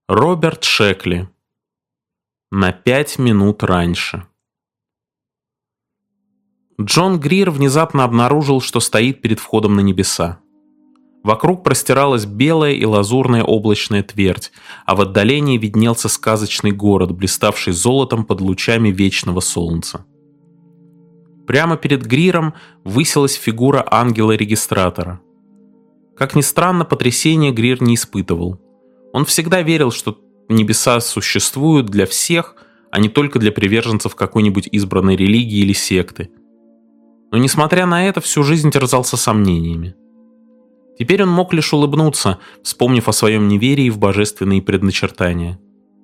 Роберт Шекли. На 5 минут раньше. Джон Грир внезапно обнаружил, что стоит перед входом на небеса. Вокруг простиралась белая и лазурная облачная твердь, а в отдалении виднелся сказочный город, блиставший золотом под лучами вечного солнца. Прямо перед Гриром высилась фигура ангела-регистратора. Как ни странно, потрясения Грир не испытывал. Он всегда верил, что небеса существуют для всех, а не только для приверженцев какой-нибудь избранной религии или секты. Но, несмотря на это, всю жизнь терзался сомнениями. Теперь он мог лишь улыбнуться, вспомнив о своем неверии в божественные предначертания.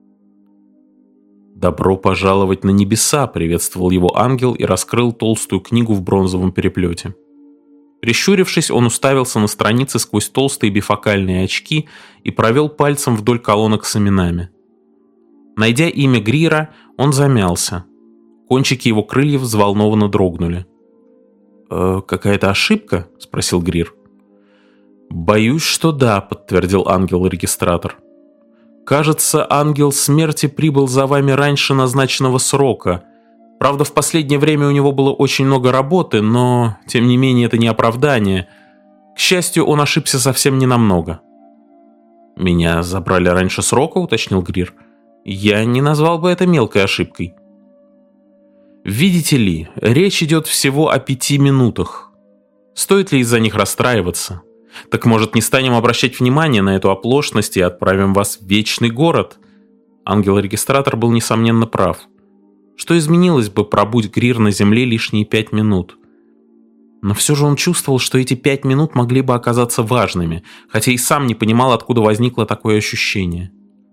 «Добро пожаловать на небеса!» — приветствовал его ангел и раскрыл толстую книгу в бронзовом переплете. Прищурившись, он уставился на страницы сквозь толстые бифокальные очки и провел пальцем вдоль колонок с именами. Найдя имя Грира, он замялся. Кончики его крыльев взволнованно дрогнули. «Какая-то ошибка?» — спросил Грир. «Боюсь, что да», — подтвердил ангел-регистратор. «Кажется, ангел смерти прибыл за вами раньше назначенного срока. Правда, в последнее время у него было очень много работы, но, тем не менее, это не оправдание. К счастью, он ошибся совсем ненамного». «Меня забрали раньше срока», — уточнил Грир. «Я не назвал бы это мелкой ошибкой». «Видите ли, речь идет всего о 5 минутах. Стоит ли из-за них расстраиваться? Так, может, не станем обращать внимание на эту оплошность и отправим вас в вечный город?» Ангел-регистратор был, несомненно, прав. Что изменилось бы, пробудь Грир на земле лишние 5 минут? Но все же он чувствовал, что эти 5 минут могли бы оказаться важными, хотя и сам не понимал, откуда возникло такое ощущение.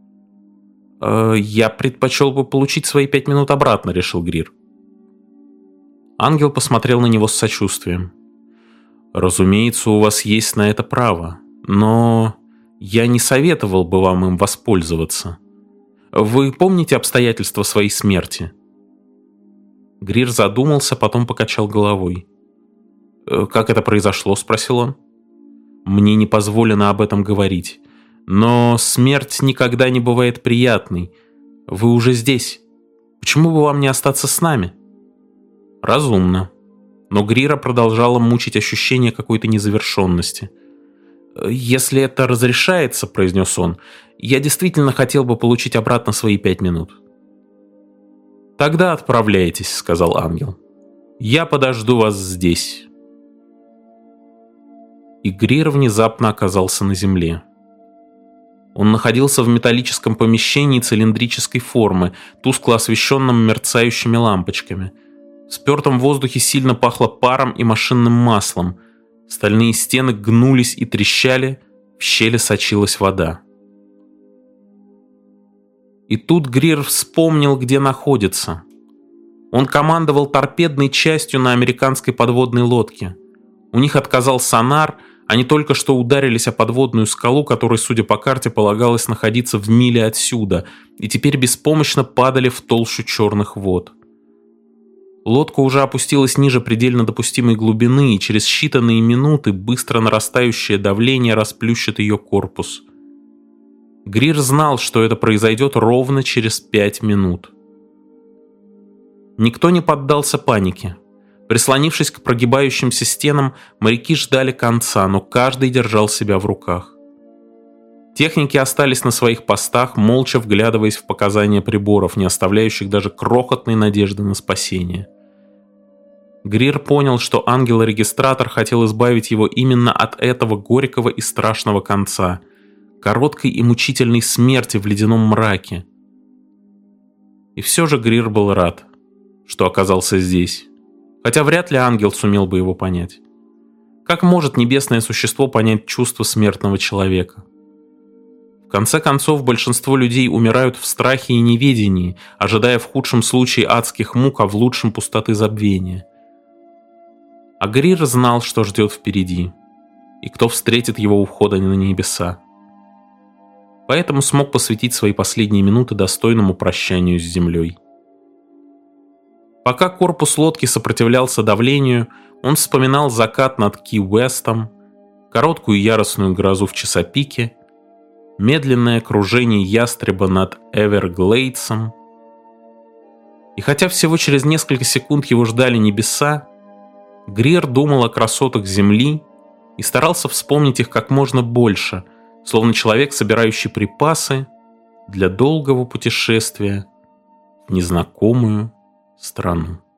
«Я предпочел бы получить свои 5 минут обратно», — решил Грир. Ангел посмотрел на него с сочувствием. «Разумеется, у вас есть на это право, но я не советовал бы вам им воспользоваться. Вы помните обстоятельства своей смерти?» Грир задумался, потом покачал головой. «Как это произошло?» — спросил он. «Мне не позволено об этом говорить. Но смерть никогда не бывает приятной. Вы уже здесь. Почему бы вам не остаться с нами?» «Разумно». Но Грира продолжало мучить ощущение какой-то незавершенности. «Если это разрешается, — произнес он, — я действительно хотел бы получить обратно свои 5 минут». «Тогда отправляйтесь, — сказал ангел. Я подожду вас здесь». И Грир внезапно оказался на земле. Он находился в металлическом помещении цилиндрической формы, тускло освещенном мерцающими лампочками. В спертом воздухе сильно пахло паром и машинным маслом. Стальные стены гнулись и трещали, в щели сочилась вода. И тут Грир вспомнил, где находится. Он командовал торпедной частью на американской подводной лодке. У них отказал сонар, они только что ударились о подводную скалу, которой, судя по карте, полагалось находиться в миле отсюда, и теперь беспомощно падали в толщу черных вод. Лодка уже опустилась ниже предельно допустимой глубины, и через считанные минуты быстро нарастающее давление расплющит ее корпус. Грир знал, что это произойдет ровно через 5 минут. Никто не поддался панике. Прислонившись к прогибающимся стенам, моряки ждали конца, но каждый держал себя в руках. Техники остались на своих постах, молча вглядываясь в показания приборов, не оставляющих даже крохотной надежды на спасение. Грир понял, что ангел-регистратор хотел избавить его именно от этого горького и страшного конца, короткой и мучительной смерти в ледяном мраке. И все же Грир был рад, что оказался здесь, хотя вряд ли ангел сумел бы его понять. Как может небесное существо понять чувства смертного человека? В конце концов, большинство людей умирают в страхе и неведении, ожидая в худшем случае адских мук, а в лучшем пустоты забвения. А Грир знал, что ждет впереди, и кто встретит его у входа на небеса. Поэтому смог посвятить свои последние минуты достойному прощанию с землей. Пока корпус лодки сопротивлялся давлению, он вспоминал закат над Ки-Уэстом, короткую яростную грозу в Чесапике, медленное кружение ястреба над Эверглейдсом. И хотя всего через несколько секунд его ждали небеса, Грир думал о красотах земли и старался вспомнить их как можно больше, словно человек, собирающий припасы для долгого путешествия в незнакомую страну.